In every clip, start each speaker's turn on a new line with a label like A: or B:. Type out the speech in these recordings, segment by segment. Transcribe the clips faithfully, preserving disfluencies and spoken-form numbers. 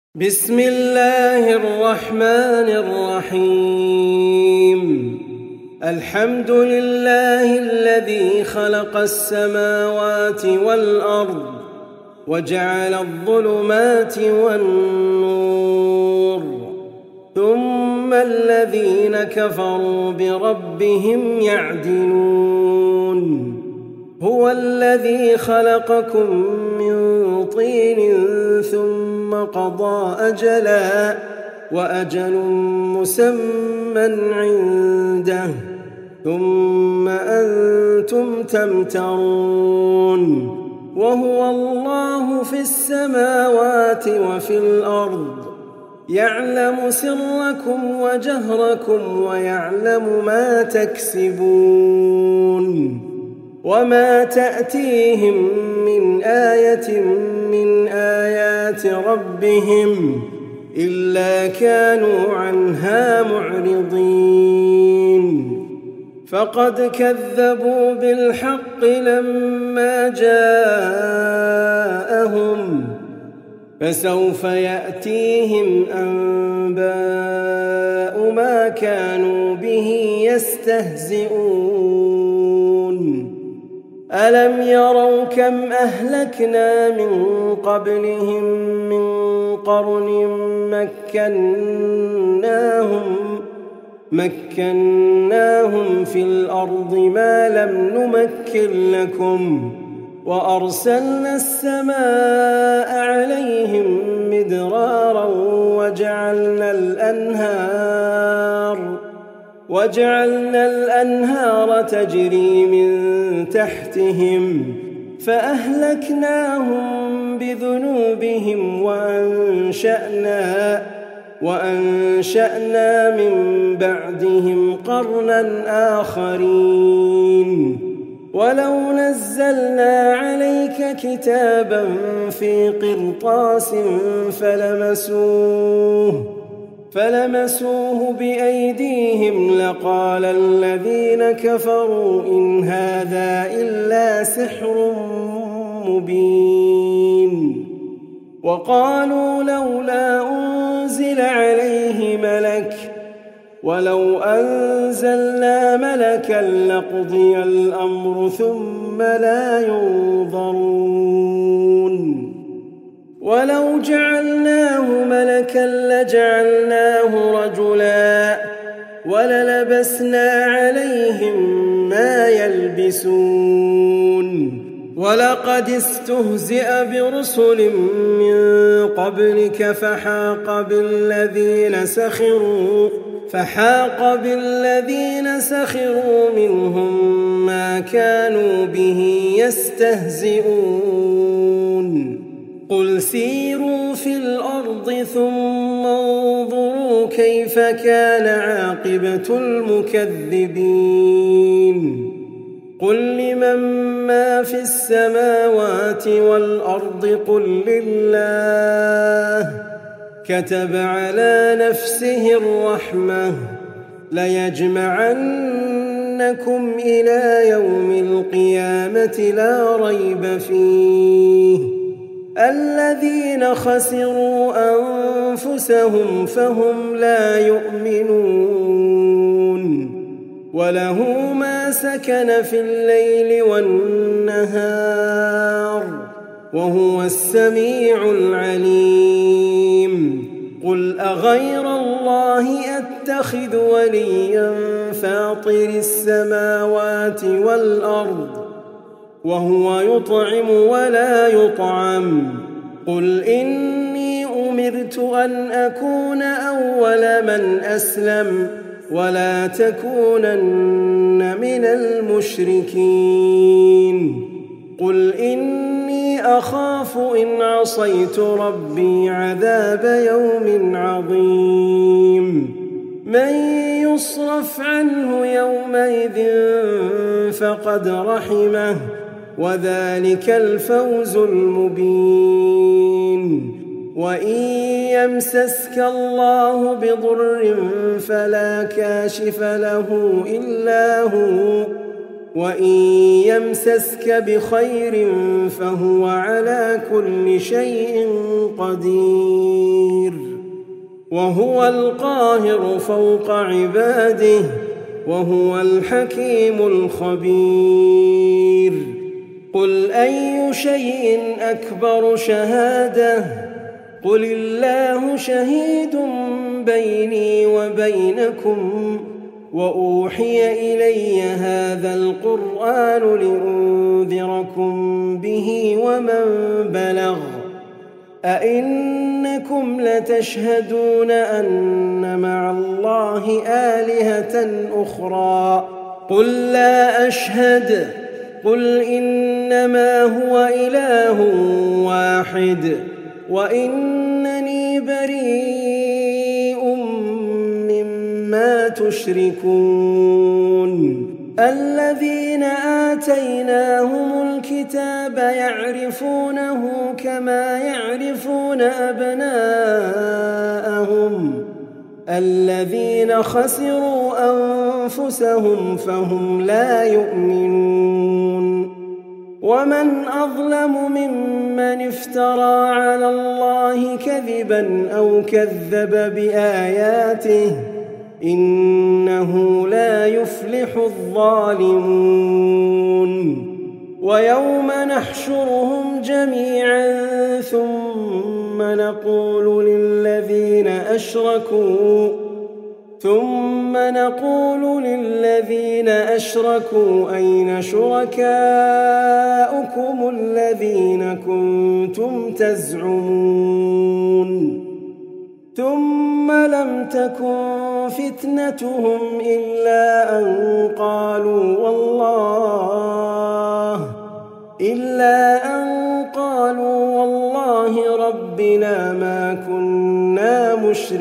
A: بسم الله الرحمن الرحيم. الحمد لله الذي خلق السماوات والأرض وجعل الظلمات والنور، ثم الذين كفروا بربهم يعدلون. هو الذي خلقكم من طين ثم قضى أجلا وأجل مسمى عنده، ثم أنتم تمترون. وهو الله في السماوات وفي الأرض، يعلم سركم وجهركم ويعلم ما تكسبون. وما تأتيهم من آية من آيات ربهم إلا كانوا عنها معرضين. فقد كذبوا بالحق لما جاءهم، فسوف يأتيهم أنباء ما كانوا به يستهزئون. ألم يروا كم أهلكنا من قبلهم من قرن مكناهم مكناهم في الأرض ما لم نمكن لكم، وأرسلنا السماء عليهم مدرارا وجعلنا الأنهار وجعلنا الأنهار تجري من تحتهم، فأهلكناهم بذنوبهم وأنشأنا وأنشأنا من بعدهم قرنا آخرين. ولو نزلنا عليك كتابا في قرطاس فلمسوه فلمسوه بأيديهم لقال الذين كفروا إن هذا إلا سحر مبين. وقالوا لولا أنزل عليه ملك، ولو أنزلنا ملكا لقضي الأمر ثم لا ينظرون. ولو جعلناه ملكا لجعلناه رجلا وللبسنا عليهم ما يلبسون. ولقد استهزئ برسل من قبلك فحاق بالذين سخروا فحاق بالذين سخروا منهم ما كانوا به يستهزئون. قل سيروا في الأرض ثم انظروا كيف كان عاقبة المكذبين. قل لمن ما في السماوات والأرض قل لله، كتب على نفسه الرحمة ليجمعنكم إلى يوم القيامة لا ريب فيه. الذين خسروا أنفسهم فهم لا يؤمنون. وله ما سكن في الليل والنهار وهو السميع العليم. قل أغير الله أتخذ وليا فاطر السماوات والأرض وهو يطعم ولا يطعم. قل إني أمرت أن أكون أول من أسلم ولا تكونن من المشركين. قل إني أخاف إن عصيت ربي عذاب يوم عظيم. من يصرف عنه يومئذ فقد رحمه وذلك الفوز المبين. وإن يمسسك الله بضر فلا كاشف له إلا هو وإن يمسسك بخير فهو على كل شيء قدير وهو القاهر فوق عباده وهو الحكيم الخبير قل أي شيء أكبر شهادة قل الله شهيد بيني وبينكم وأوحي إلي هذا القرآن لأنذركم به ومن بلغ أئنكم لتشهدون أن مع الله آلهة أخرى قل لا أشهد قل إنما هو إله واحد وإنني بريء مما تشركون الذين آتيناهم الكتاب يعرفونه كما يعرفون أبناءهم الذين خسروا أنفسهم فهم لا يؤمنون ومن أظلم ممن افترى على الله كذبا أو كذب بآياته إنه لا يفلح الظالمون ويوم نحشرهم جميعا ثم نقول للذين أشركوا ثم نقول للذين أشركوا أين شركاؤكم الذين كنتم تزعمون ثم لم تكن فتنتهم إلا أن قالوا والله إلا أن قالوا والله ربنا ما كنا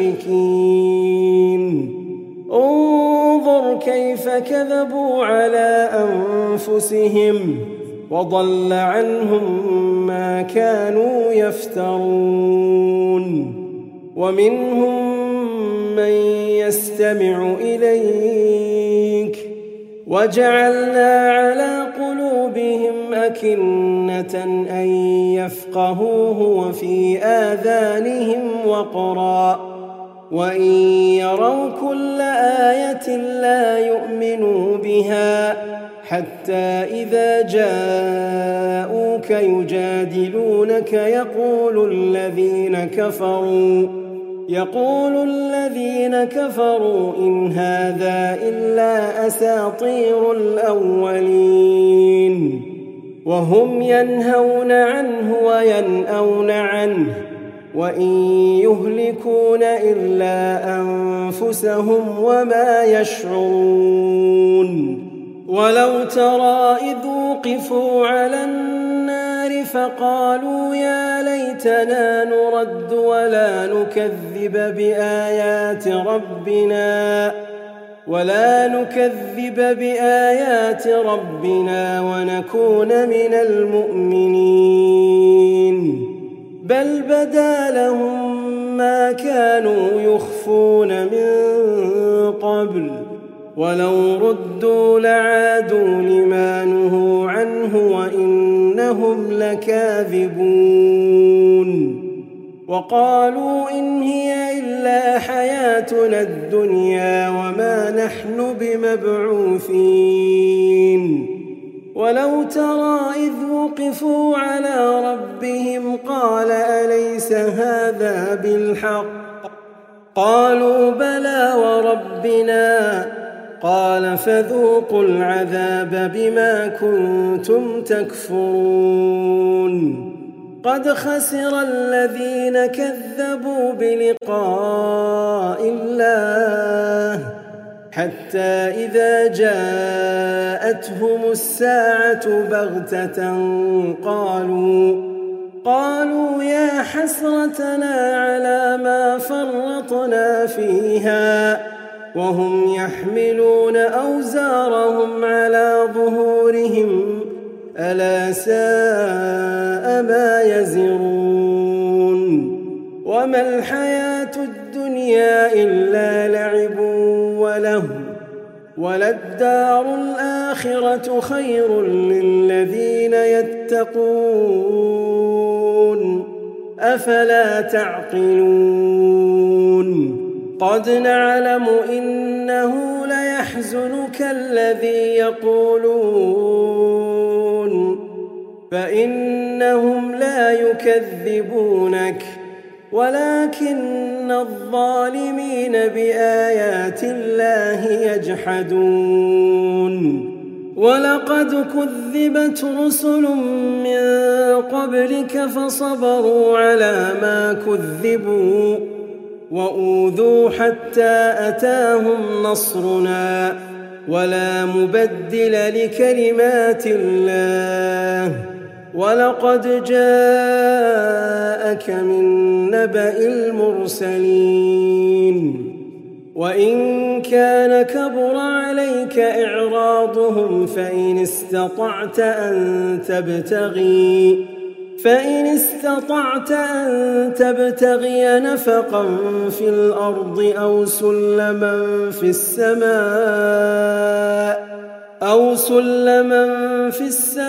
A: مشركين انظر كيف كذبوا على أنفسهم وضل عنهم ما كانوا يفترون ومنهم من يستمع إليك وجعلنا على قلوبهم أكنة أن يفقهوه وفي آذانهم وقرا وإن يروا كل آية لا يؤمنوا بها حتى إذا جاءوك يجادلونك يقول الذين كفروا يقول الذين كفروا إن هذا إلا أساطير الأولين وهم ينهون عنه وينأون عنه وإن يهلكون إلا أنفسهم وما يشعرون ولو ترى إذ وقفوا على النار فقالوا يا ليتنا نرد ولا نكذب بآيات ربنا ولا نكذب بآيات ربنا ونكون من المؤمنين بل بدا لهم ما كانوا يخفون من قبل ولو ردوا لعادوا لما نهوا عنه وإنهم لكاذبون وقالوا إن هي إلا حياتنا الدنيا وما نحن بمبعوثين ولو ترى إذ وقفوا على ربهم قال أليس هذا بالحق قالوا بلى وربنا قال فذوقوا العذاب بما كنتم تكفرون قد خسر الذين كذبوا بلقاء الله حتى إذا جاءتهم الساعة بغتة قالوا قالوا يا حسرتنا على ما فرطنا فيها وهم يحملون أوزارهم على ظهورهم ألا ساء ما يزرون وما الحياة الدنيا إلا لعب ولهو وللدار الآخرة خير للذين يتقون أفلا تعقلون قد نعلم إنه ليحزنك الذي يقولون فإنهم لا يكذبونك ولكن الظالمين بآيات الله يجحدون ولقد كذبت رسل من قبلك فصبروا على ما كذبوا وأوذوا حتى أتاهم نصرنا ولا مبدل لكلمات الله ولقد جاءك من نبأ المرسلين وإن كان كبر عليك إعراضهم فإن استطعت أن تبتغي فإن استطعت أن تبتغي نفقا في الأرض أو سلما في السماء أو سلما في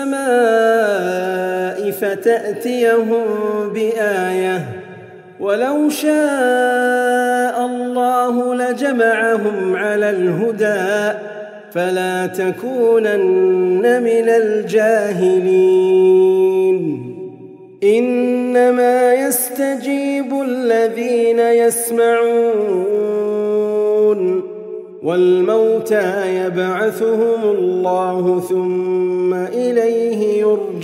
A: السماء فتأتيهم بآية ولو شاء الله لجمعهم على الهدى فلا تكونن من الجاهلين إنما يستجيب الذين يسمعون والموتى يبعثهم الله ثم إليه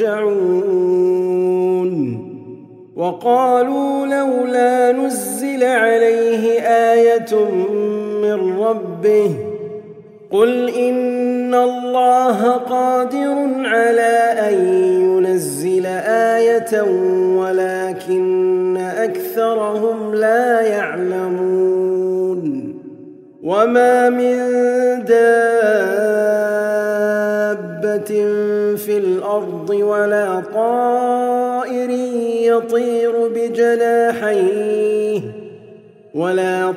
A: يرجعون وقالوا لولا نزل عليه آية من ربه قل إن الله قادر على أن ينزل آية ولكن أكثرهم لا يعلمون وما من دابة في الأرض ولا طائر يطير بجناحيه ولا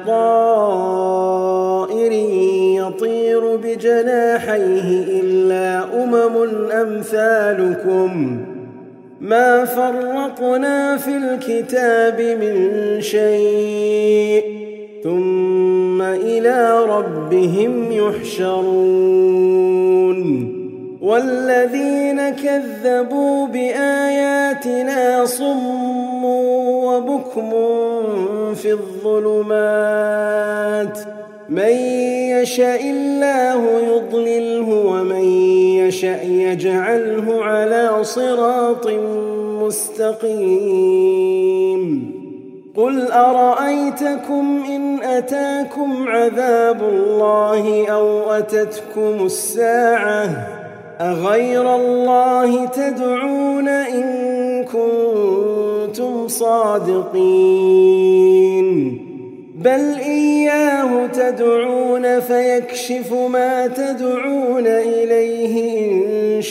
A: طائر يطير بجناحيه إلا أمم أمثالكم ما فرطنا في الكتاب من شيء ثم إلى ربهم يحشرون والذين كذبوا بآياتنا صم وبكم في الظلمات من يشاء الله يضلله ومن يشاء يجعله على صراط مستقيم قل أرأيتكم إن أتاكم عذاب الله أو أتتكم الساعة أغير الله تدعون إن كنتم صادقين بل إياه تدعون فيكشف ما تدعون إليه إن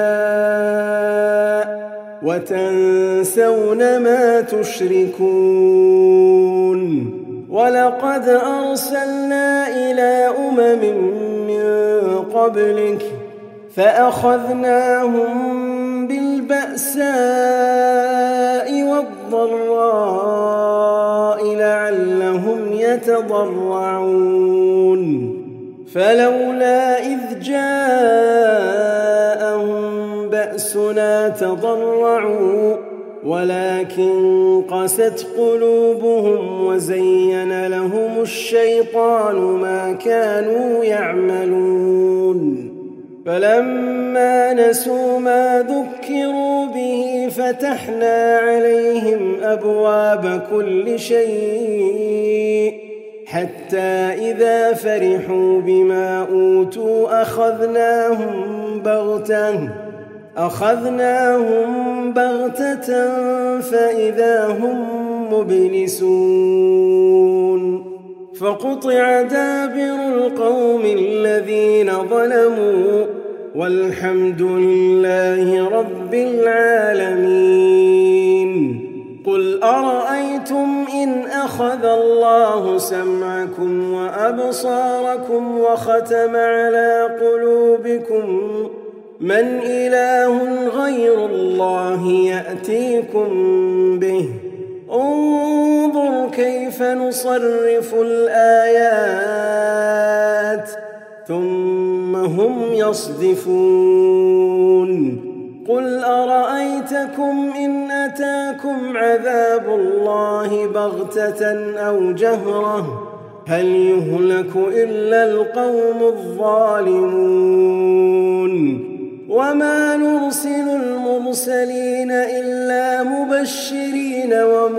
A: شاء وتنسون ما تشركون ولقد أرسلنا إلى أمم من قبلك فأخذناهم بالبأساء والضراء لعلهم يتضرعون فلولا إذ جاءهم بأسنا تضرعوا ولكن قست قلوبهم وزين لهم الشيطان ما كانوا يعملون فلما نسوا ما ذكروا به فتحنا عليهم أبواب كل شيء حتى إذا فرحوا بما أوتوا أخذناهم بغتة أخذناهم بغتة فإذا هم مبلسون فقطع دابر القوم الذين ظلموا والحمد لله رب العالمين قل أرأيتم إن أخذ الله سمعكم وأبصاركم وختم على قلوبكم من إله غير الله يأتيكم به انظر كيف نصرف الآيات ثم هم يصدفون قل أرأيتكم إن أتاكم عذاب الله بغتة أو جهرة هل يهلك إلا القوم الظالمون وما نرسل المرسلين إلا مبشرين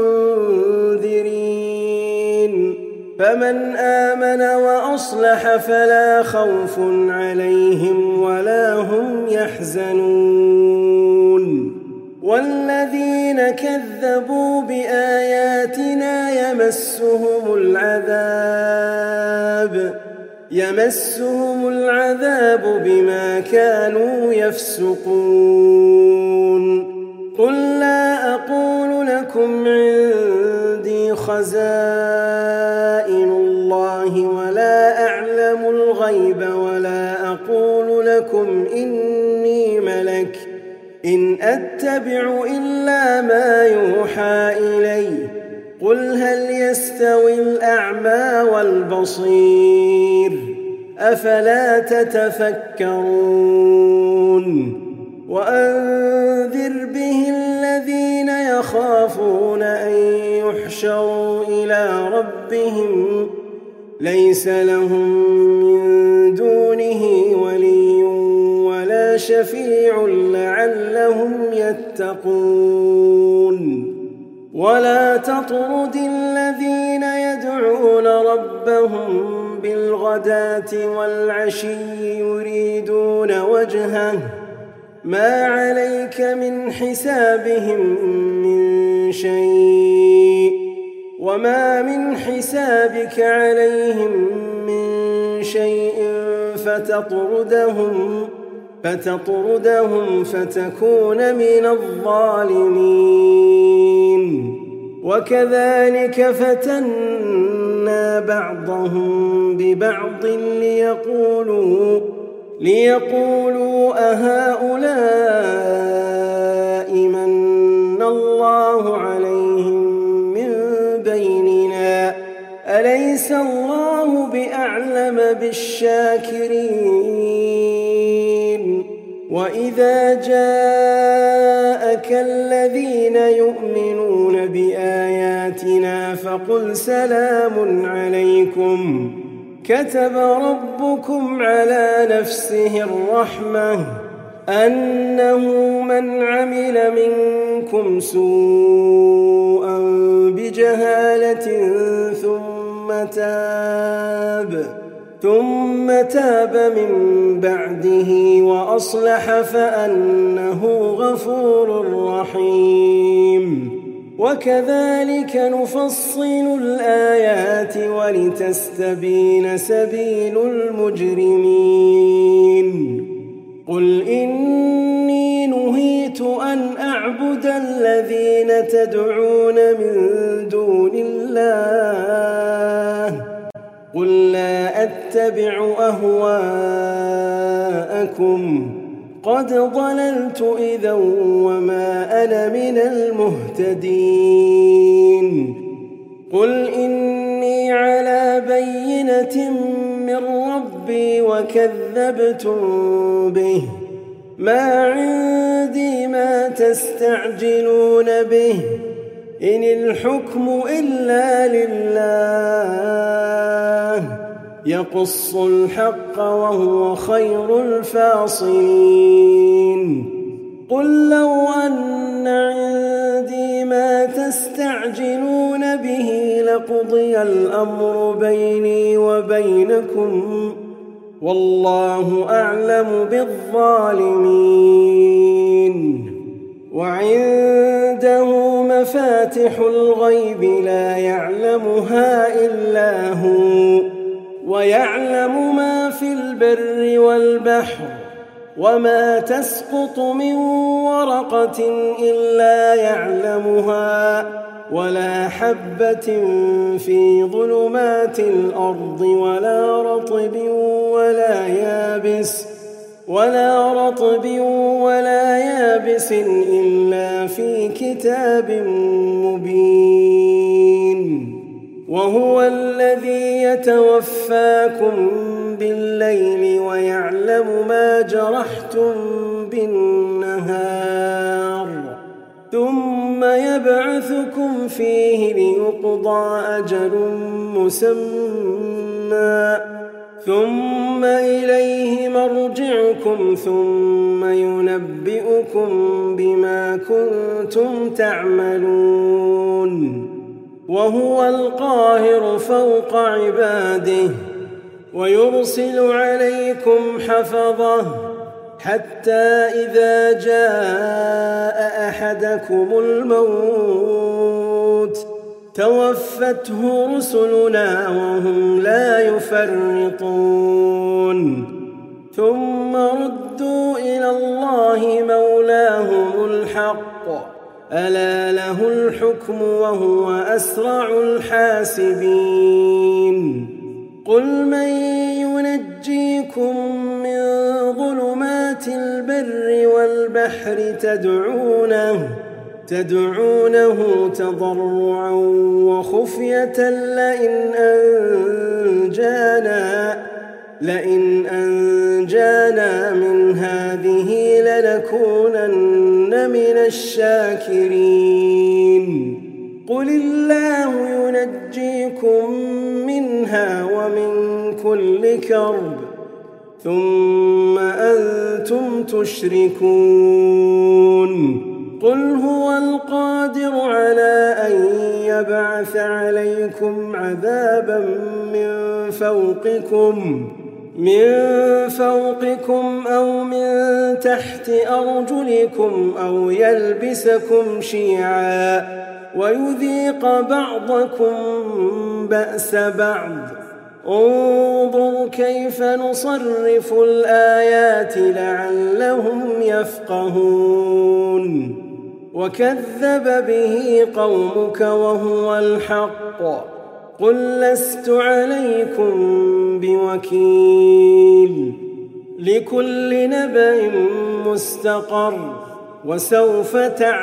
A: ومنذرين فمن آمن وأصلح فلا خوف عليهم ولا هم يحزنون والذين كذبوا بآياتنا يمسهم العذاب يمسهم العذاب بما كانوا يفسقون قل لا أقول لكم عندي خزائن الله ولا أعلم الغيب ولا أقول لكم إني ملك إن أتبع إلا ما يوحى إلي قل هل يستوي الأعمى والبصير أفلا تتفكرون وأنذر به الذين يخافون أن يحشروا إلى ربهم ليس لهم من دونه ولي ولا شفيع لعلهم يتقون ولا تطرد الذين يدعون ربهم بالغداة والعشي يريدون وجهه ما عليك من حسابهم من شيء وما من حسابك عليهم من شيء فتطردهم فتطردهم فتكون من الظالمين وكذلك فتنا بعضهم ببعض ليقولوا ليقولوا أهؤلاء من الله عليهم من بيننا أليس الله بأعلم بالشاكرين وإذا جاءك الذين يؤمنون بآياتنا فقل سلام عليكم كتب ربكم على نفسه الرحمة أنه من عمل منكم سوءا بجهالة ثم تاب ثم تاب من بعده وأصلح فأنه غفور رحيم وكذلك نفصل الآيات ولتستبين سبيل المجرمين قل إني نهيت أن أعبد الذين تدعون من دون الله قل لا أتبع أهواءكم قد ضللت إذا وما أنا من المهتدين قل إني على بينة من ربي وكذبتم به ما عندي ما تستعجلون به إن الحكم إلا لله يقص الحق وهو خير الفاصلين قل لو أن عندي ما تستعجلون به لقضي الأمر بيني وبينكم والله أعلم بالظالمين وعنده مفاتح الغيب لا يعلمها إلا هو ويعلم ما في البر والبحر وما تسقط من ورقة إلا يعلمها ولا حبة في ظلمات الأرض ولا رطب ولا يابس ولا رطب ولا يابس إلا في كتاب مبين. وهو الذي يتوفاكم بالليل ويعلم ما جرحتم بالنهار ثم يبعثكم فيه ليقضى أجل مسمى ثم إليه مرجعكم ثم ينبئكم بما كنتم تعملون. وهو القاهر فوق عباده ويرسل عليكم حفظه حتى إذا جاء أحدكم الموت توفته رسلنا وهم لا يفرطون ثم ردوا إلى الله مولاهم الحق ألا له الحكم وهو أسرع الحاسبين. قل من ينجيكم من ظلمات البر والبحر تدعونه تدعونه تضرعا وخفية لئن أنجانا لئن أنجانا من هذه لنكونن من الشاكرين. قل الله ينجيكم منها ومن كل كرب ثم أنتم تشركون. قل هو القادر على أن يبعث عليكم عذابا من فوقكم من فوقكم أو من تحت أرجلكم أو يلبسكم شيعا ويذيق بعضكم بأس بعض. انظر كيف نصرف الآيات لعلهم يفقهون. وكذب به قومك وهو الحق قل لست عليكم بوكيل. لكل نبأ مستقر وسوف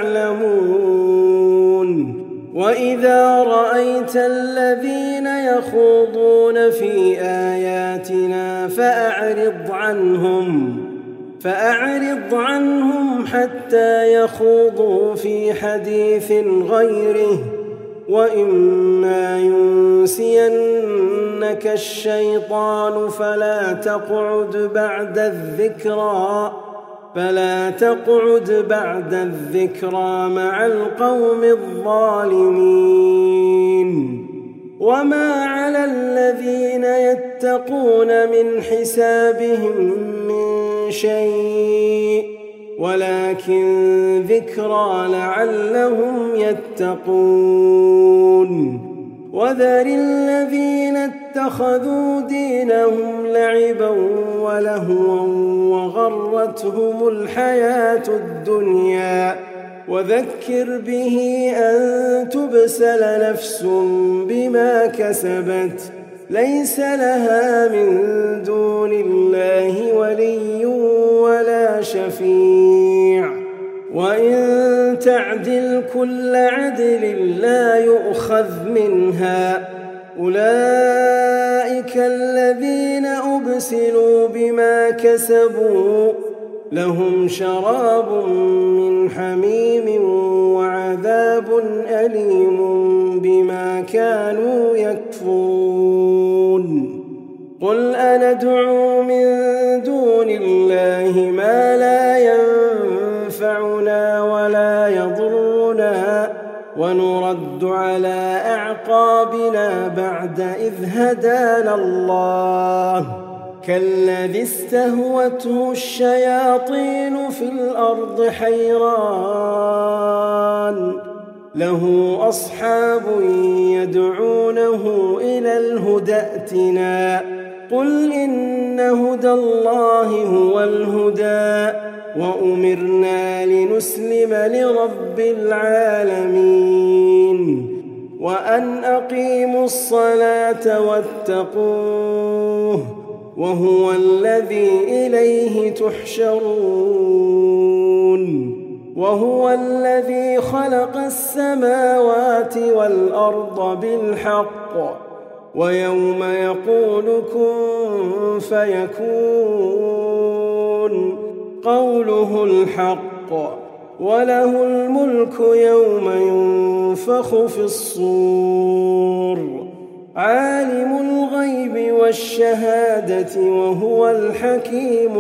A: تعلمون. وإذا رأيت الذين يخوضون في آياتنا فأعرض عنهم فأعرض عنهم حتى يخوضوا في حديث غيره وإما ينسينك الشيطان فلا تقعد بعد الذكرى فلا تقعد بعد الذكرى مع القوم الظالمين. وما على الذين يتقون من حسابهم من شيء ولكن ذكرى لعلهم يتقون. وذر الذين اتخذوا دينهم لعبا ولهوا وغرتهم الحياة الدنيا وذكر به أن تبسل نفس بما كسبت ليس لها من دون الله ولي ولا شفيع وإن تعدل كل عدل لا يؤخذ منها. أولئك الذين أبسلوا بما كسبوا لهم شراب من حميم وعذاب أليم بما كانوا يكفرون. قل أندعو من دون الله ما لا ينفعنا ولا يضرنا ونرد على أعقابنا بعد إذ هدانا الله كالذي استهوته الشياطين في الأرض حيران له أصحاب يدعونه إلى الهدى ائتنا قل إن هدى الله هو الهدى وأمرنا لنسلم لرب العالمين وأن أقيموا الصلاة واتقوه وهو الذي إليه تحشرون وهو الذي خلق السماوات والأرض بالحق ويوم يقول كن فيكون قوله الحق وله الملك يوم ينفخ في الصور عالم الغيب والشهادة وهو الحكيم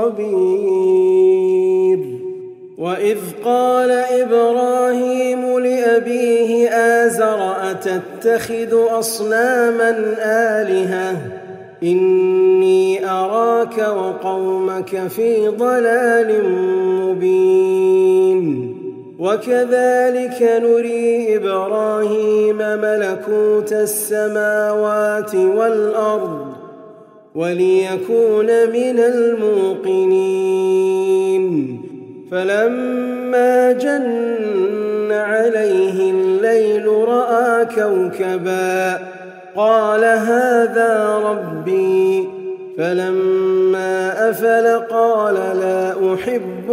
A: الخبير وإذ قال إبراهيم لأبيه آزر أتتخذ أصناما آلهة إني أراك وقومك في ضلال مبين وكذلك نري إبراهيم ملكوت السماوات والأرض وليكون من الموقنين فلما جن عليه الليل رأى كوكبا قال هذا ربي فلما أفل قال لا أحب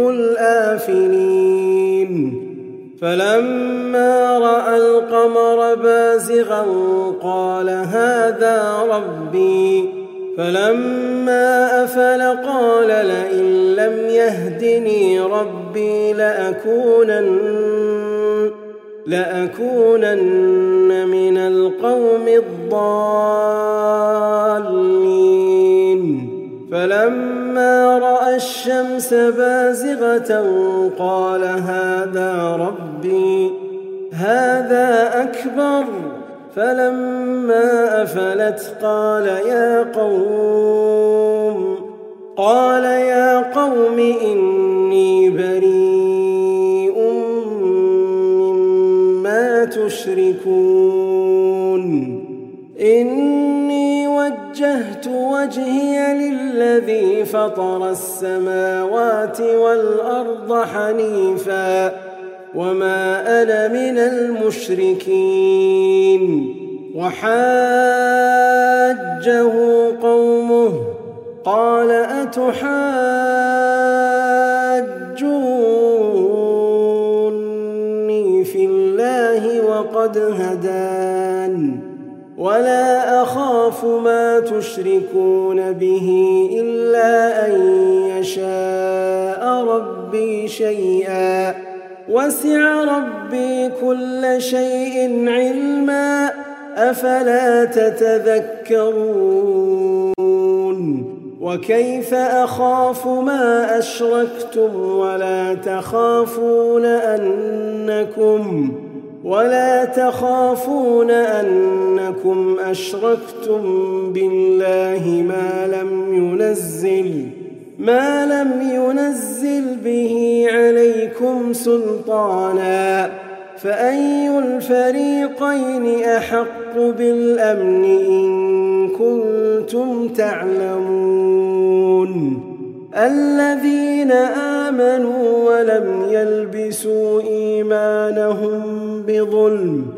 A: الآفلين فلما رأى القمر بازغا قال هذا ربي فلما أفل قال لئن لم يهدني ربي لأكونن, لأكونن من القوم الضالين فلما رأى الشمس بازغة قال هذا ربي هذا أكبر فلما أفلت قال يا قوم قال يا قوم إني بريء مما تشركون إني وجهت وجهي للذي فطر السماوات والأرض حنيفا وما أنا من المشركين وحاجه قومه قال أتحاجوني في الله وقد هدان ولا أخاف ما تشركون به إلا أن يشاء ربي شيئا وسع ربي كل شيء علما أفلا تتذكرون وكيف أخاف ما أشركتم ولا تخافون أنكم ولا تخافون أنكم أشركتم بالله ما لم ينزل ما لم ينزل به عليكم سلطانا فأي الفريقين أحق بالأمن إن كنتم تعلمون الذين آمنوا ولم يلبسوا إيمانهم بظلم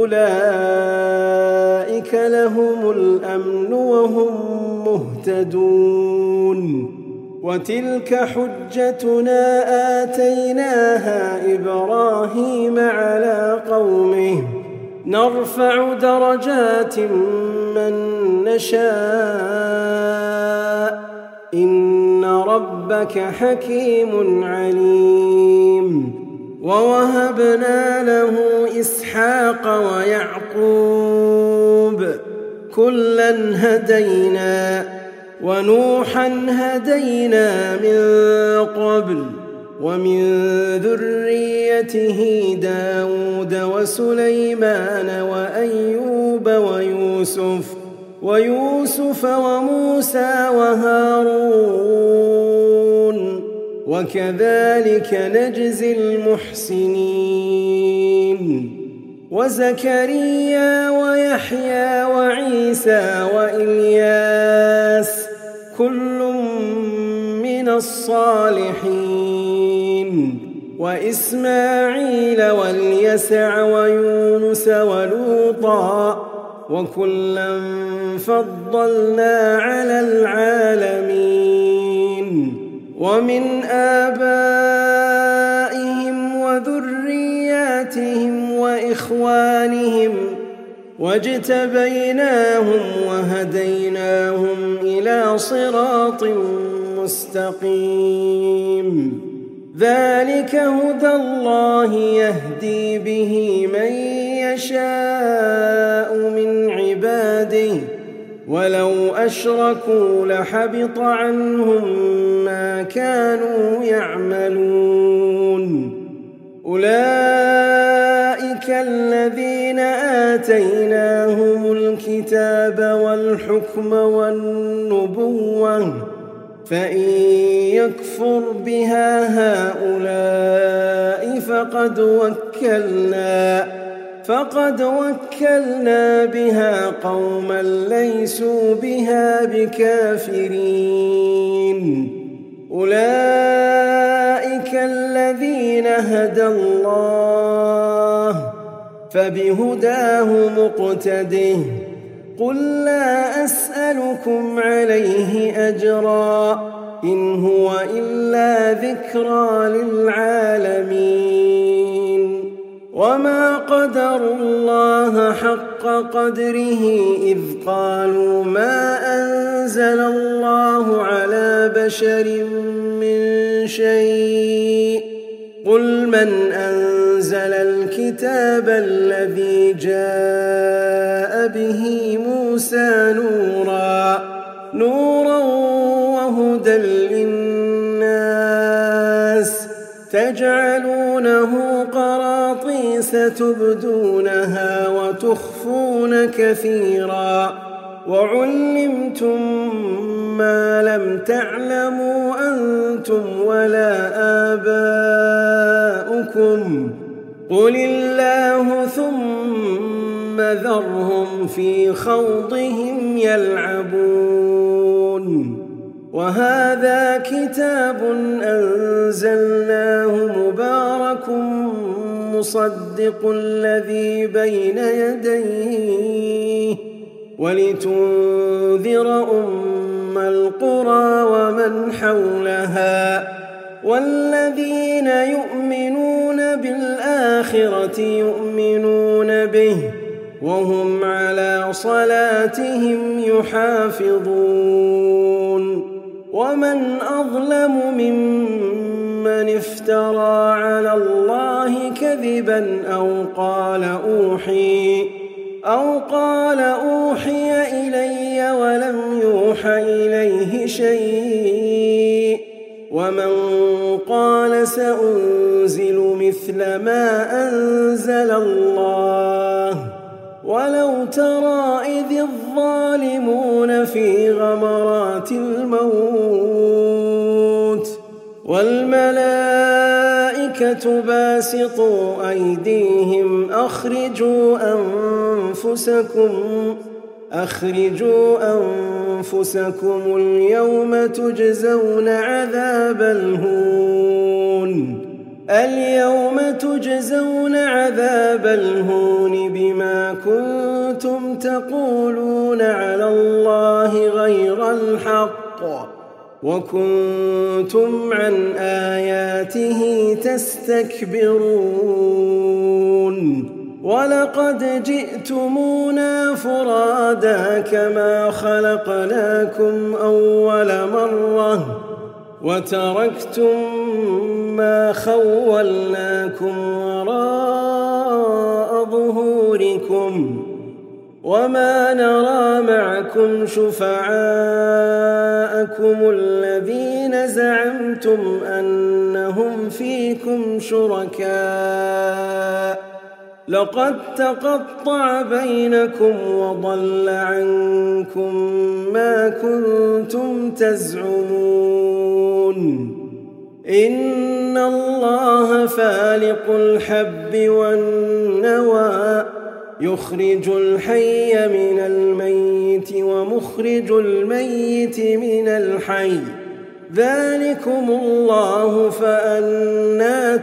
A: أولئك لهم الأمن وهم مهتدون وتلك حجتنا آتيناها إبراهيم على قومه نرفع درجات من نشاء إن ربك حكيم عليم ووهبنا له إسحاق ويعقوب كلا هدينا ونوحا هدينا من قبل ومن ذريته داود وسليمان وأيوب ويوسف ويوسف وموسى وهارون وكذلك نجزي المحسنين وزكريا ويحيى وعيسى وإلياس كل من من الصالحين وإسماعيل واليسع ويونس ولوطا وكلا فضلنا على العالمين ومن آبائهم وذرياتهم وإخوانهم واجتبيناهم وهديناهم إلى صراط مستقيم ذلك هدى الله يهدي به من يشاء من عباده ولو أشركوا لحبط عنهم ما كانوا يعملون أولئك الذين آتيناهم الكتاب والحكم والنبوة فإن يكفر بها هؤلاء فقد وكلنا فقد وكلنا بها قوما ليسوا بها بكافرين أولئك الذين هدى الله فبهداه مقتده قل لا أسألكم عليه أجرا إن هو إلا ذكرى للعالمين وما قدروا الله حق قدره إذ قالوا ما أنزل الله على بشر من شيء قل من أنزل الكتاب الذي جاء به موسى نورا نورا وهدى للناس تجعلونه قراطيس تبدونها وتخفون كثيرا وعلمتم ما لم تعلموا أنتم ولا آباؤكم قل الله ثم ذرهم في خوضهم يلعبون وهذا كتاب أنزلناه مبارك مصدق الذي بين يديه ولتنذر أم القرى ومن حولها والذين يؤمنون بالآخرة يؤمنون به وهم على صلاتهم يحافظون ومن أظلم ممن افترى على الله كذبا أو قال أوحي أو قال أوحي إلي ولم يوحى إليه شيء ومن قال سأنزل مثل ما أنزل الله ولو ترى إذ الظالمون في غمرات الموت والملائكة باسطوا أيديهم أخرجوا أنفسكم أخرجوا أنفسكم اليوم تجزون عذاب الهون اليوم تجزون عذاب الهون بما كنتم تقولون على الله غير الحق وكنتم عن آياته تستكبرون ولقد جئتمونا فرادا كما خلقناكم أول مرة وتركتم ما خولناكم وراء ظهوركم وما نرى معكم شفعاءكم الذين زعمتم أنهم فيكم شركاء لقد تقطع بينكم وضل عنكم ما كنتم تزعمون إن الله فالق الحب والنوى يخرج الحي من الميت ومخرج الميت من الحي ذلكم الله فأنى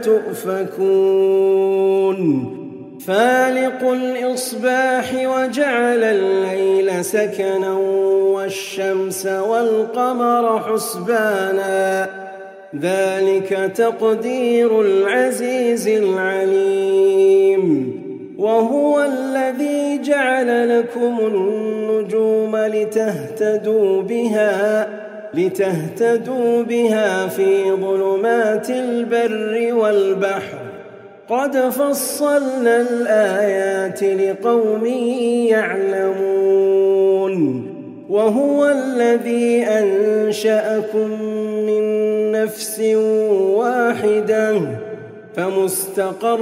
A: تؤفكون فالق الإصباح وجعل الليل سكنا والشمس والقمر حسبانا ذلك تقدير العزيز العليم وهو الذي جعل لكم النجوم لتهتدوا بها لتهتدوا بها في ظلمات البر والبحر قد فصلنا الآيات لقوم يعلمون وهو الذي أنشأكم من نفس واحدة فمستقر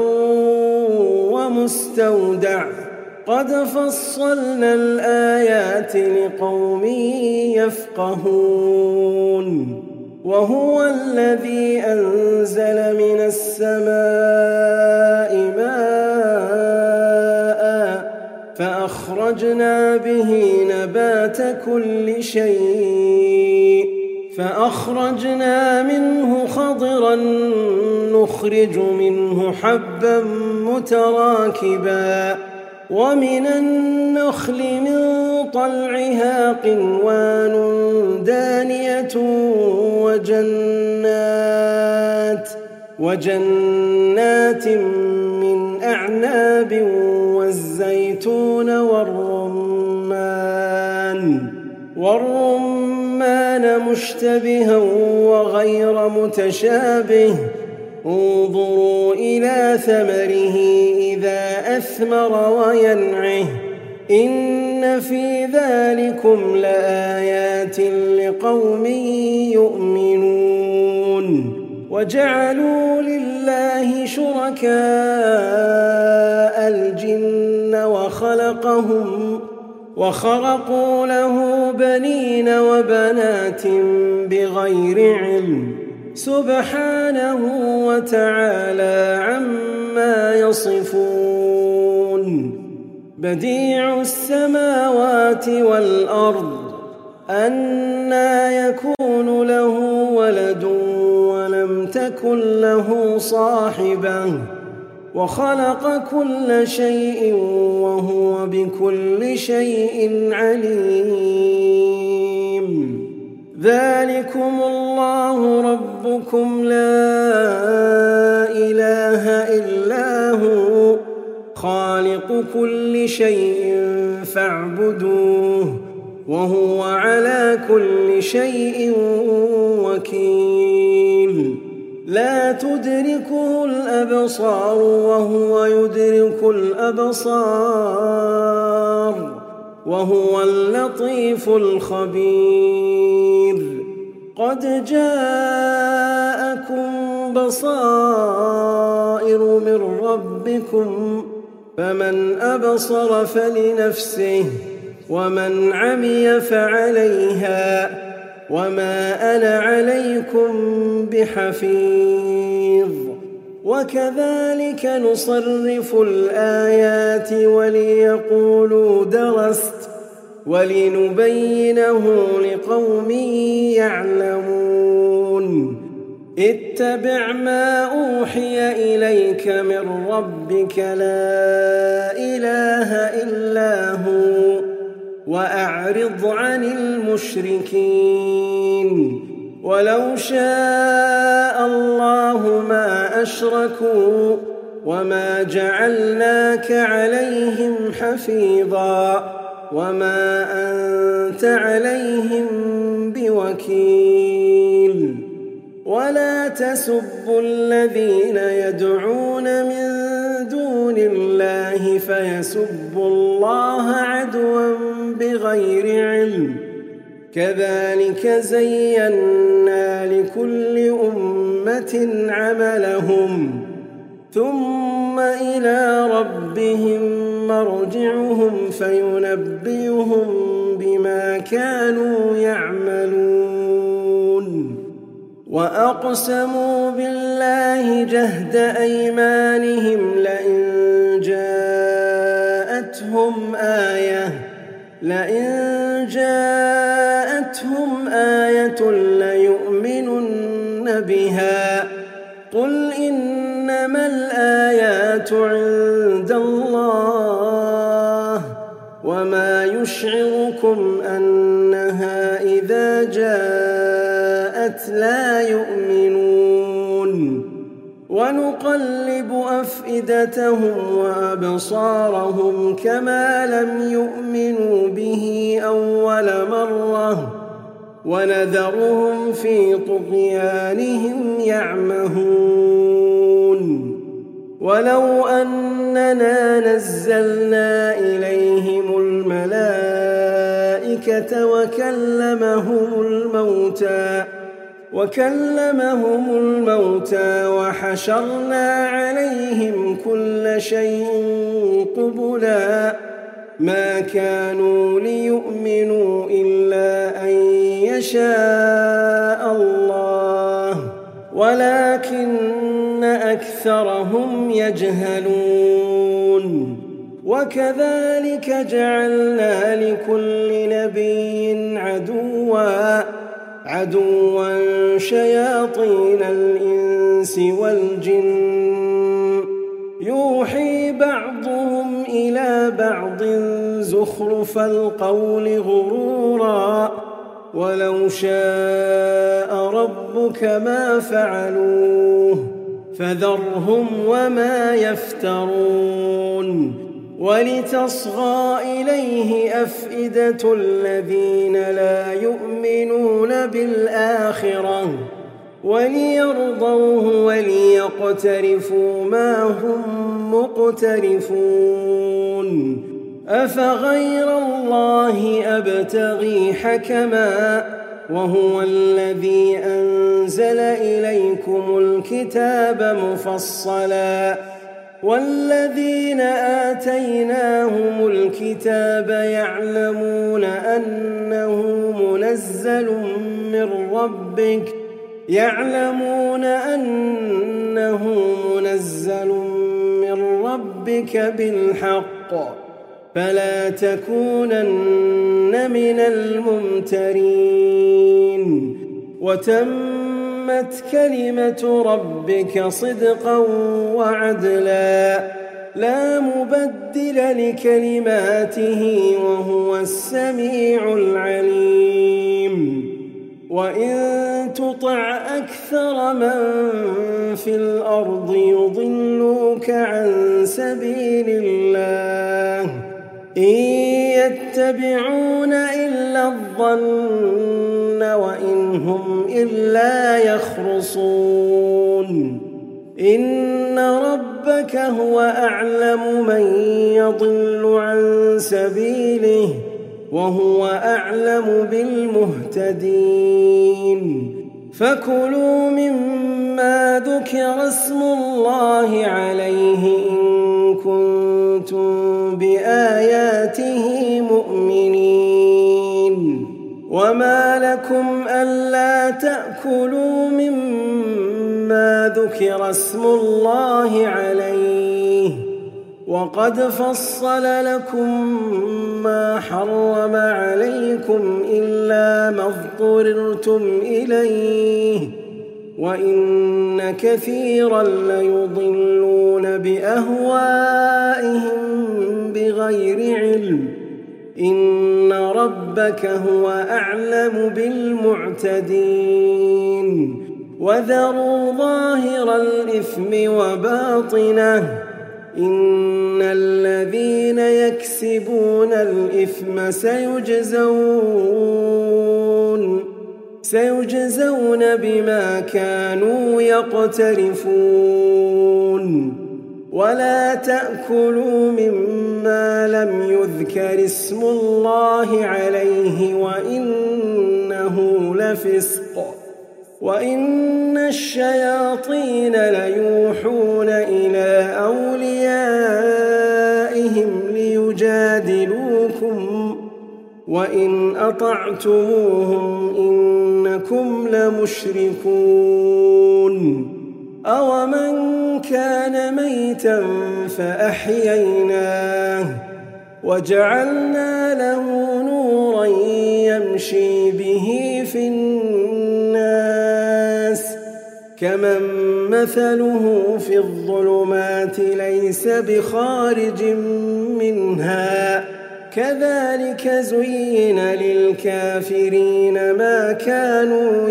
A: ومستودع قد فصلنا الآيات لقوم يفقهون وهو الذي أنزل من السماء ماء فأخرجنا به نبات كل شيء فأخرجنا منه خضرا نخرج منه حبا متراكبا ومن النخل من طلعها قنوان دانية وجنات وجنات من أعناب والزيتون والرمان والرمان مشتبها وغير متشابه انظروا إلى ثمره إذا أثمر وينعه إن في ذلكم لآيات لقوم يؤمنون وجعلوا لله شركاء الجن وخلقهم وخرقوا له بنين وبنات بغير علم سبحانه وتعالى عما يصفون بديع السماوات والأرض أنى يكون له ولد ولم تكن له صاحبة وخلق كل شيء وهو بكل شيء عليم ذلكم الله ربكم لا إله إلا هو خالق كل شيء فاعبدوه وهو على كل شيء وكيل لا تدركه الأبصار وهو يدرك الأبصار وهو اللطيف الخبير قد جاءكم بصائر من ربكم فمن أبصر فلنفسه ومن عمي فعليها وما أنا عليكم بحفيظ وكذلك نصرف الآيات وليقولوا درست ولنبينه لقوم يعلمون اتبع ما أوحي إليك من ربك لا إله إلا هو وأعرض عن المشركين ولو شاء الله ما أشركوا وما جعلناك عليهم حفيظا وما أنت عليهم بوكيل ولا تسبوا الذين يدعون من دون الله فيسبوا الله عدوا بغير علم كذلك زينا لكل أمة عملهم ثم إلى ربهم مرجعهم فينبئهم بما كانوا يعملون وأقسموا بالله جهد أيمانهم لئن جاءتهم آية لئن جاءتهم آية ليؤمنن بها قل إنما الآيات عند الله وما يشعركم أنها إذا جاءت لا يؤمنون ونقلب أفئدتهم وأبصارهم كما لم يؤمنوا به أول مرة ونذرهم في طغيانهم يعمهون ولو أننا نزلنا إليهم الملائكة وكلمهم الموتى وكلمهم الموتى وحشرنا عليهم كل شيء قبلا ما كانوا ليؤمنوا إلا أن يشاء الله ولكن أكثرهم يجهلون وكذلك جعلنا لكل نبي عدوا عدوا شياطين الإنس والجن يوحي بعضهم إلى بعض زخرف القول غرورا ولو شاء ربك ما فعلوه فذرهم وما يفترون ولتصغى إليه أفئدة الذين لا يؤمنون بالآخرة وليرضوه وليقترفوا ما هم مقترفون أفغير الله أبتغي حكما وهو الذي أنزل إليكم الكتاب مفصلا والذين آتيناهم الكتاب يعلمون أنه منزل من ربك يعلمون أنه منزل من ربك بالحق فلا تكونن من الممترين وتمت كلمة ربك صدقا وعدلا لا مبدل لكلماته وهو السميع العليم وإن تطع أكثر من في الأرض يضلوك عن سبيل الله إن يتبعون إلا الظن وإن هم إلا يخرصون إن ربك هو أعلم من يضل عن سبيله وهو أعلم بالمهتدين فكلوا مما ذكر اسم الله عليه إن كنتم بآياته مؤمنين وما لكم ألا تأكلوا مما ذكر اسم الله عليه وقد فصل لكم ما حرم عليكم إلا ما اضطررتم إليه وإن كثيرا ليضلون بأهوائهم بغير علم إن ربك هو أعلم بالمعتدين وذروا ظاهر الإثم وباطنه إن الذين يكسبون الإثم سيجزون سيجزون بما كانوا يقترفون ولا تأكلوا مما لم يذكر اسم الله عليه وإنه لفسق وإن الشياطين ليوحون إلى أوليائهم ليجادلوكم وإن أطعتموهم إنكم لمشركون أومن كان ميتا فأحييناه وجعلنا له نورا يمشي به في الناس مثله في الظلمات ليس بخارج منها كذلك زين للكافرين ما كانوا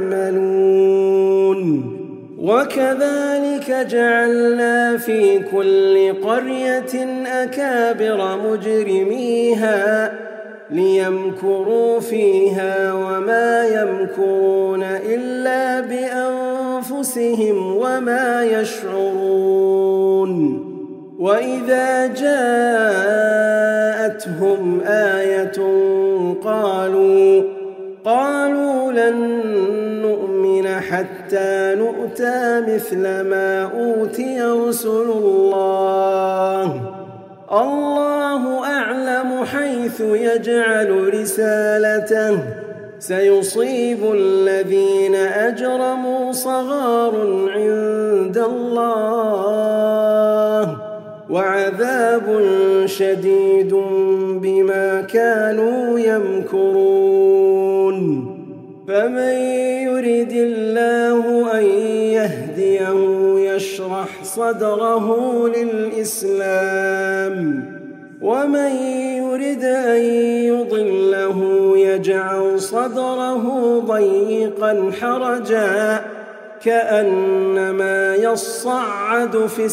A: يعملون وكذلك جعلنا في كل قرية أكابر مجرميها ليمكروا فيها وما يمكرون إلا بأنفسهم وما يشعرون وإذا جاءتهم آية قالوا قالوا لن نؤمن حتى نؤتى مثل ما أوتي رسل الله الله أعلم حيث يجعل رسالته سيصيب الذين أجرموا صغار عند الله وعذاب شديد بما كانوا يمكرون فمن يرد الله أن يهديه يشرح صدره للإسلام ومن يرد أن يضله يجعل صدره ضيقا حرجا كأنما يصعد في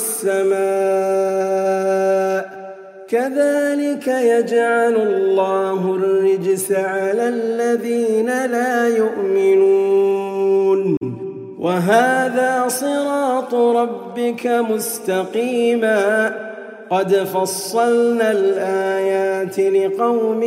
A: السماء كذلك يجعل الله الرجس على الذين لا يؤمنون وهذا صراط ربك مستقيما قد فصلنا الآيات لقوم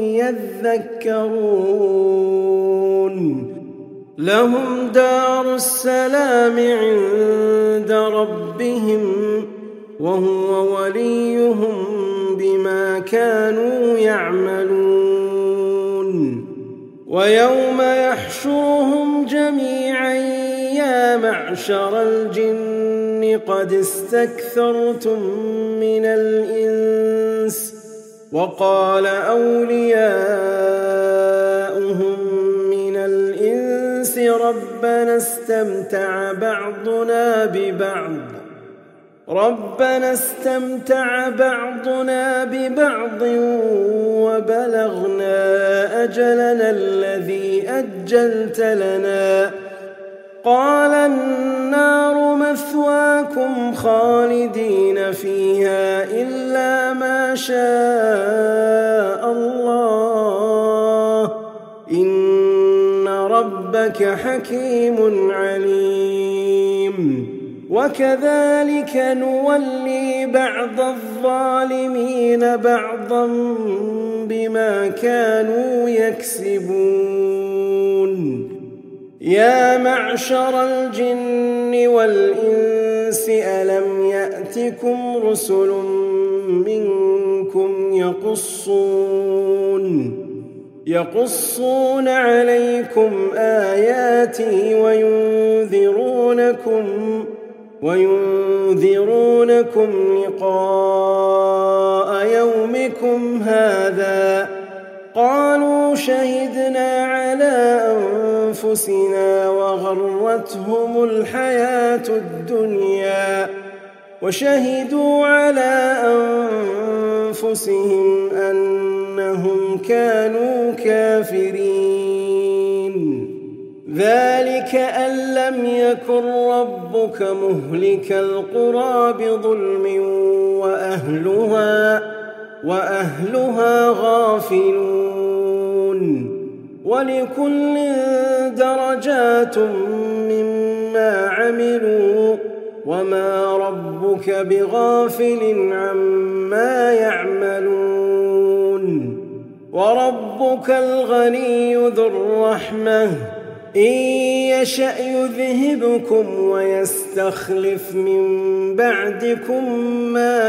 A: يذكرون لهم دار السلام عند ربهم وهو وليهم بما كانوا يعملون ويوم يحشرهم جميعا يا معشر الجن قد استكثرتم من الإنس وقال أولياؤهم من الإنس ربنا استمتع بعضنا ببعض ربنا استمتع بعضنا ببعض وبلغنا أجلنا الذي أجلت لنا قال النار مثواكم خالدين فيها إلا ما شاء الله إن ربك حكيم عليم وكذلك نولي بعض الظالمين بعضا بما كانوا يكسبون يا معشر الجن والإنس ألم يأتكم رسل منكم يقصون يقصون عليكم آياتي وينذرونكم وينذرونكم لقاء يومكم هذا قالوا شهدنا على أنفسنا وغرتهم الحياة الدنيا وشهدوا على أنفسهم أنهم كانوا كافرين ذلك أن لم يكن ربك مهلك القرى بظلم وأهلها وأهلها غافلون ولكل درجات مما عملوا وما ربك بغافل عما يعملون وربك الغني ذو الرحمة إن يشأ يذهبكم ويستخلف من بعدكم ما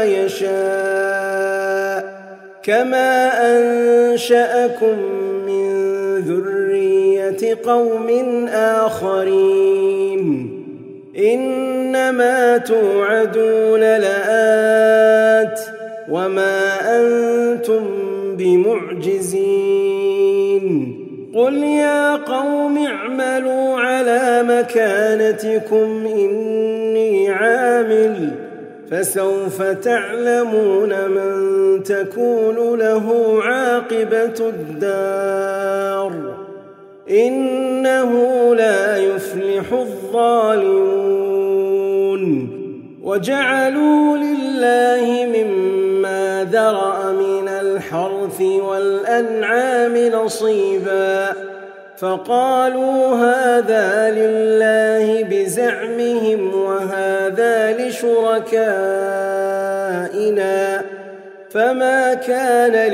A: يشاء كما أنشأكم من ذرية قوم آخرين إنما توعدون لآت وما أنتم بمعجزين قل يا قوم اعملوا على مكانتكم إني عامل فسوف تعلمون من تكون له عاقبة الدار إنه لا يفلح الظالمون وجعلوا لله مما ذرأ من الحرث والأنعام نصيبا فقالوا هذا لله بزعمهم وهذا لشركائنا فما كان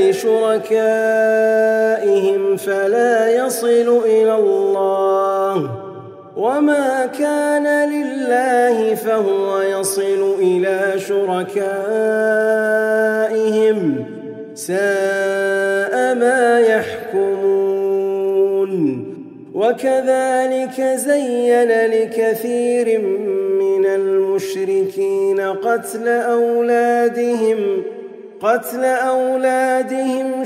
A: لشركائهم فلا يصل إلى الله وما كان لله فهو يصل إلى شركائهم ساء ما يحكمون وكذلك زين لكثير من المشركين قتل أولادهم قتل أولادهم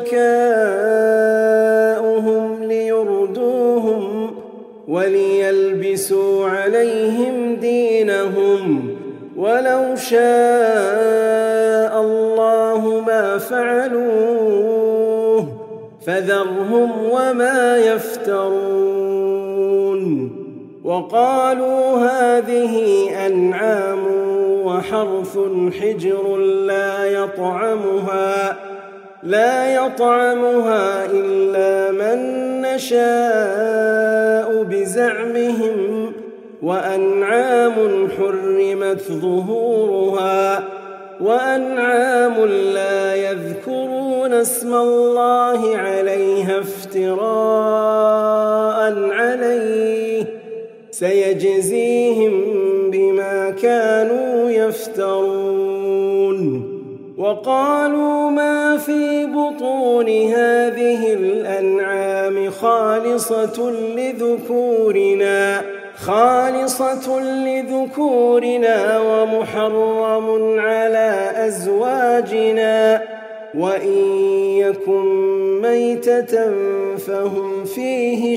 A: شركاؤهم ليردوهم وليلبسوا عليهم دينهم ولو شاء الله ما فعلوه فذرهم وما يفترون وقالوا هذه أنعام وحرث حجر لا يطعمها لا يطعمها إلا من نشاء بزعمهم وأنعام حرمت ظهورها وأنعام لا يذكرون اسم الله عليها افتراء عليه سيجزيهم بما كانوا يفترون وقالوا ما في بطون هذه الأنعام خالصة لذكورنا خالصة لذكورنا ومحرم على أزواجنا وإن يكن ميتة فهم فيه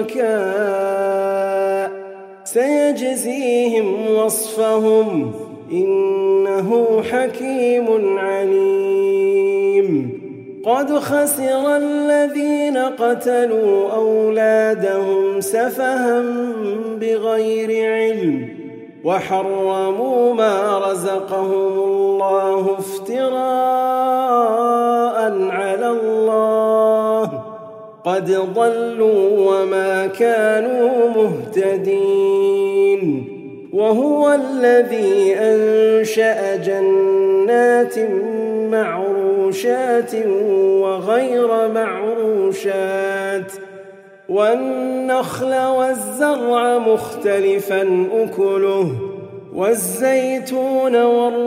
A: شركاء سيجزيهم وصفهم إنه حكيم عليم قد خسر الذين قتلوا أولادهم سفها بغير علم وحرموا ما رزقهم الله افتراء على الله قد ضلوا وما كانوا مهتدين وهو الذي أنشأ جنات معروشات وغير معروشات والنخل والزرع مختلفا أكله والزيتون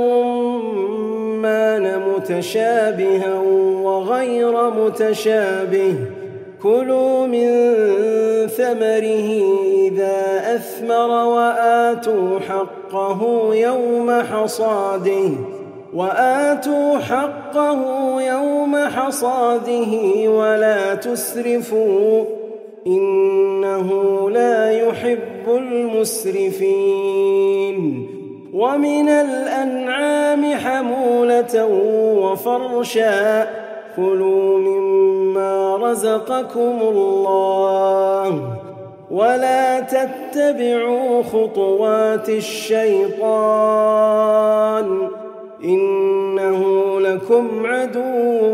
A: والرمان متشابها وغير متشابه كلوا من ثمره إذا أثمر وآتوا حقه يوم حصاده وآتوا حقه يوم حصاده ولا تسرفوا إنه لا يحب المسرفين ومن الأنعام حمولة وفرشا كلوا مما رزقكم الله ولا تتبعوا خطوات الشيطان إنه لكم عدو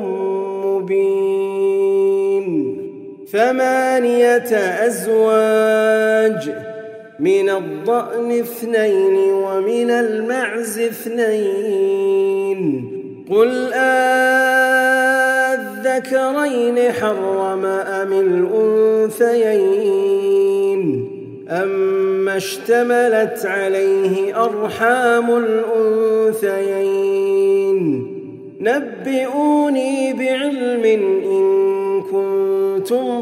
A: مبين ثمانية أزواج من الضأن اثنين ومن المعز اثنين قل أذكرين حرم أم الأنثيين أما اشتملت عليه أرحام الأنثيين نبئوني بعلم إن كنتم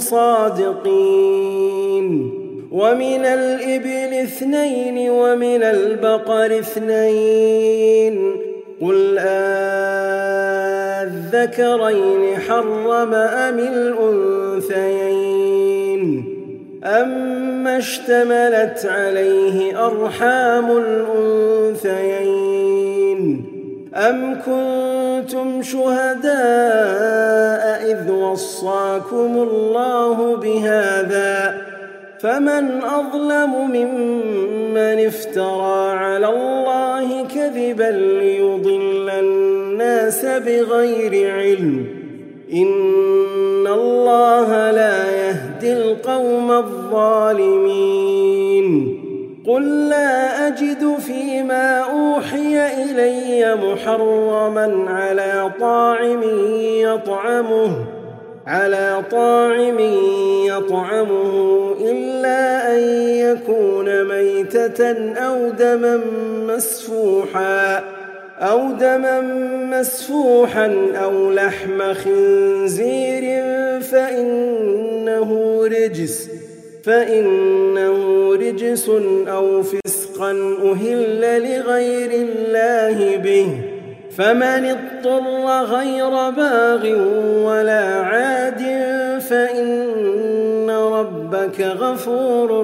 A: صادقين ومن الإبل اثنين ومن البقر اثنين قل الذكرين حرم أم الأنثيين أما اشتملت عليه أرحام الأنثيين أم كنتم شهداء إذ وصاكم الله بهذا فمن أظلم ممن افترى على الله كذبا ليضل الناس بغير علم إن الله لا يهدي القوم الظالمين قل لا أجد فيما أوحي إلي محرما على طاعم يطعمه على طاعم يطعمه إلا أن يكون ميتة أو دما مسفوحا أو دما مسفوحا أو لحم خنزير فإنه رجس فإنه رجس أو فسقا أهل لغير الله به فمن اضطر غير باغ ولا عاد فإن ربك غفور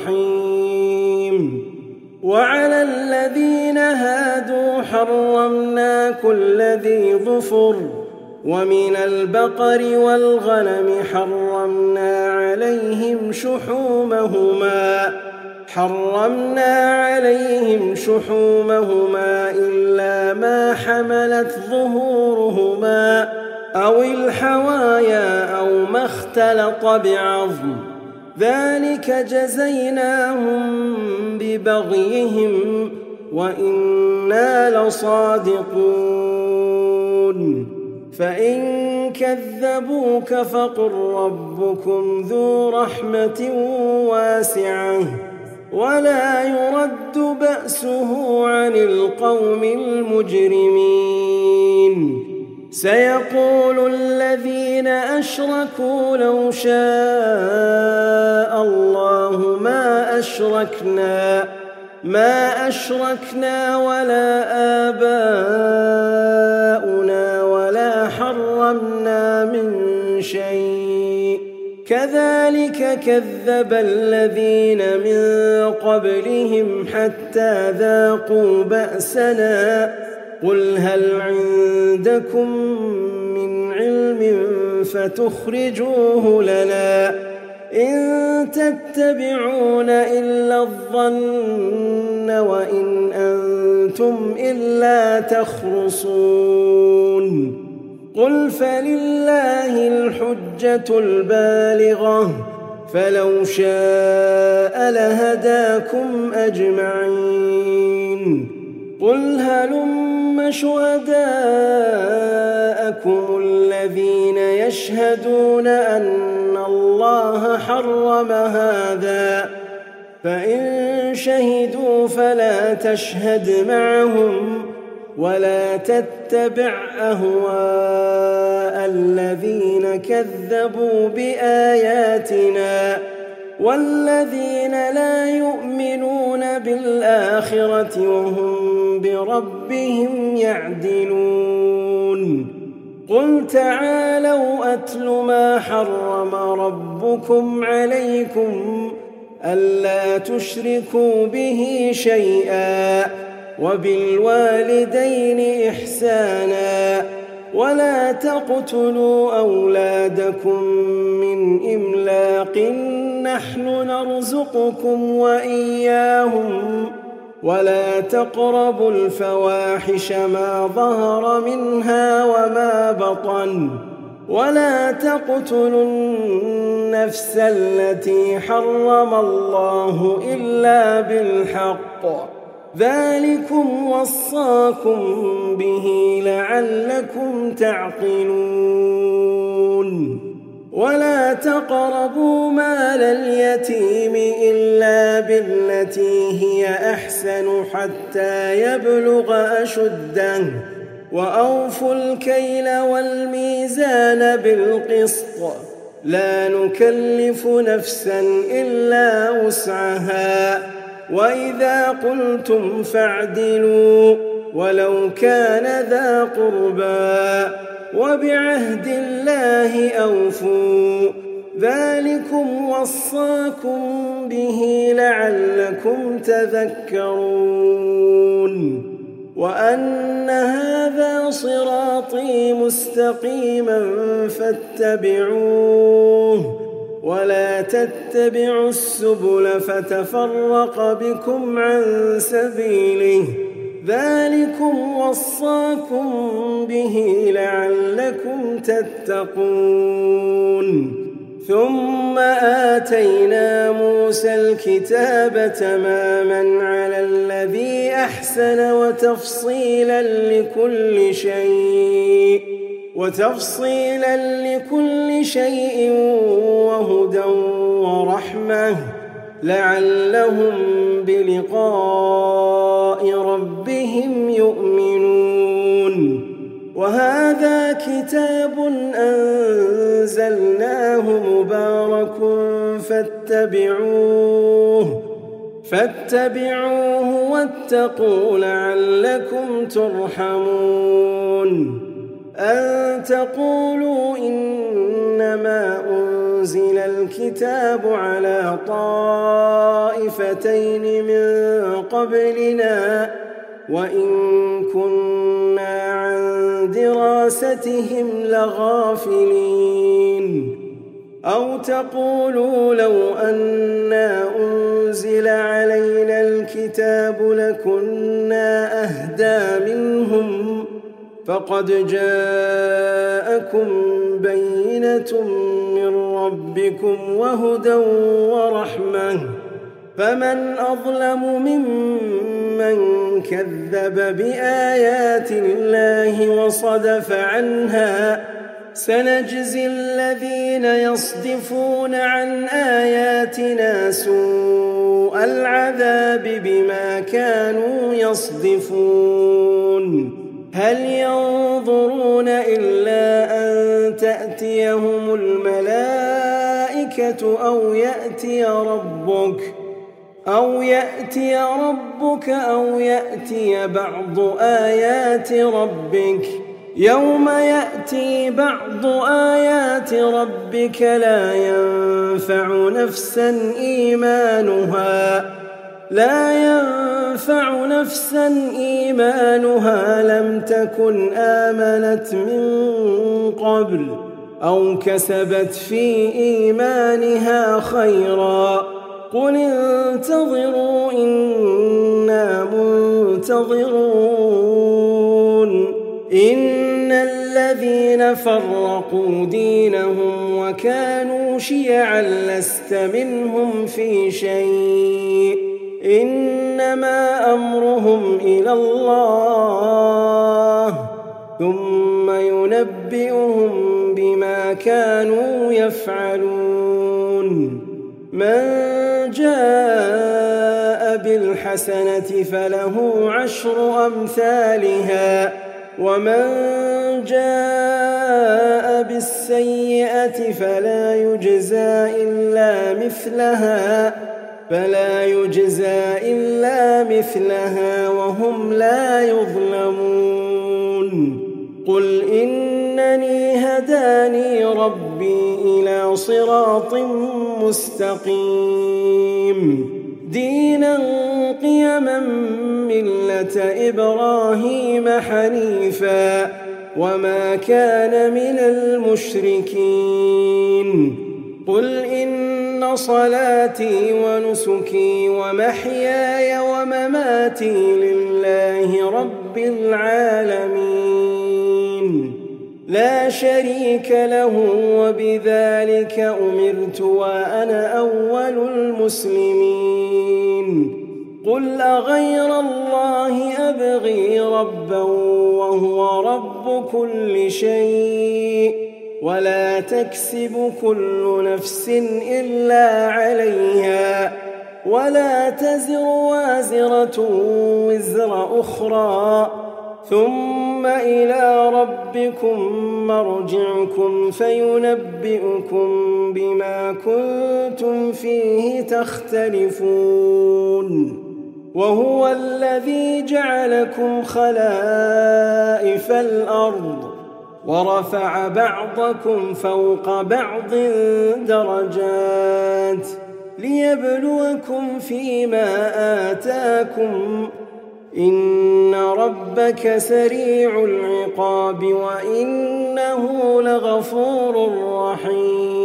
A: رحيم وعلى الذين هادوا حرمنا كل ذي ظفر ومن البقر والغنم حرمنا عليهم شحومهما حرمنا عليهم شحومهما إلا ما حملت ظهورهما أو الحوايا أو ما اختلط بعظم ذلك جزيناهم ببغيهم وإنا لصادقون فإن كذبوك فقل ربكم ذو رحمة واسعة ولا يرد بأسه عن القوم المجرمين سيقول الذين أشركوا لو شاء الله ما أشركنا ما أشركنا ولا آباؤنا ولا حرمنا من شيء كذلك كذب الذين من قبلهم حتى ذاقوا بأسنا قل هل عندكم من علم فتخرجوه لنا إن تتبعون إلا الظن وإن أنتم إلا تخرصون قل فلله الحجة البالغة فلو شاء لهداكم أجمعين قل هلم شهداءكم الذين يشهدون أن الله حرم هذا فإن شهدوا فلا تشهد معهم ولا تتبع أهواء الذين كذبوا بآياتنا والذين لا يؤمنون بالآخرة وهم بربهم يعدلون قل تعالوا أتل ما حرم ربكم عليكم ألا تشركوا به شيئا وبالوالدين إحسانا ولا تقتلوا أولادكم من إملاق نحن نرزقكم وإياهم ولا تقربوا الفواحش ما ظهر منها وما بطن ولا تقتلوا النفس التي حرم الله إلا بالحق ذلكم وصاكم به لعلكم تعقلون ولا تقربوا مال اليتيم إلا بالتي هي أحسن حتى يبلغ أشده وأوفوا الكيل والميزان بالقسط لا نكلف نفسا إلا وسعها وإذا قلتم فاعدلوا ولو كان ذا قربى وبعهد الله أوفوا ذلكم وصاكم به لعلكم تذكرون وأن هذا صراطي مستقيما فاتبعوه ولا تتبعوا السبل فتفرق بكم عن سبيله ذلكم وصاكم به لعلكم تتقون ثم آتينا موسى الكتاب تماما على الذي أحسن وتفصيلا لكل شيء وتفصيلا لكل شيء وهدى ورحمة لعلهم بلقاء ربهم يؤمنون وهذا كتاب أنزلناه مبارك فاتبعوه فاتبعوه واتقوا لعلكم ترحمون أن تقولوا إنما أنزل الكتاب على طائفتين من قبلنا وإن كنا عن دراستهم لغافلين أو تقولوا لو أنا أنزل علينا الكتاب لكنا أهدى منهم فقد جاءكم بينة من ربكم وهدى ورحمة فمن أظلم ممن كذب بآيات الله وصدف عنها سنجزي الذين يصدفون عن آياتنا سوء العذاب بما كانوا يصدفون هل ينظرون إلا أن تأتيهم الملائكة أو يأتي ربك أو يأتي ربك أو يأتي بعض آيات ربك يوم يأتي بعض آيات ربك لا ينفع نفسا إيمانها لا ينفع نفسا إيمانها لم تكن آمنت من قبل أو كسبت في إيمانها خيرا قل انتظروا إنا منتظرون إن الذين فرقوا دينهم وكانوا شيعا لست منهم في شيء إنما أمرهم إلى الله ثم ينبئهم بما كانوا يفعلون من جاء بالحسنة فله عشر أمثالها ومن جاء بالسيئة فلا يجزى إلا مثلها فلا يجزى إلا مثلها وهم لا يظلمون قل إنني هداني ربي إلى صراط مستقيم دينا قيما ملة إبراهيم حنيفا وما كان من المشركين قل إن صلاتي ونسكي ومحياي ومماتي لله رب العالمين لا شريك له وبذلك أمرت وأنا أول المسلمين قل أغير الله أبغي ربا وهو رب كل شيء ولا تكسب كل نفس إلا عليها ولا تزر وازرة وزر أخرى ثم إلى ربكم مرجعكم فينبئكم بما كنتم فيه تختلفون وهو الذي جعلكم خلائف الأرض ورفع بعضكم فوق بعض درجات ليبلوكم فيما آتاكم إن ربك سريع العقاب وإنه لغفور رحيم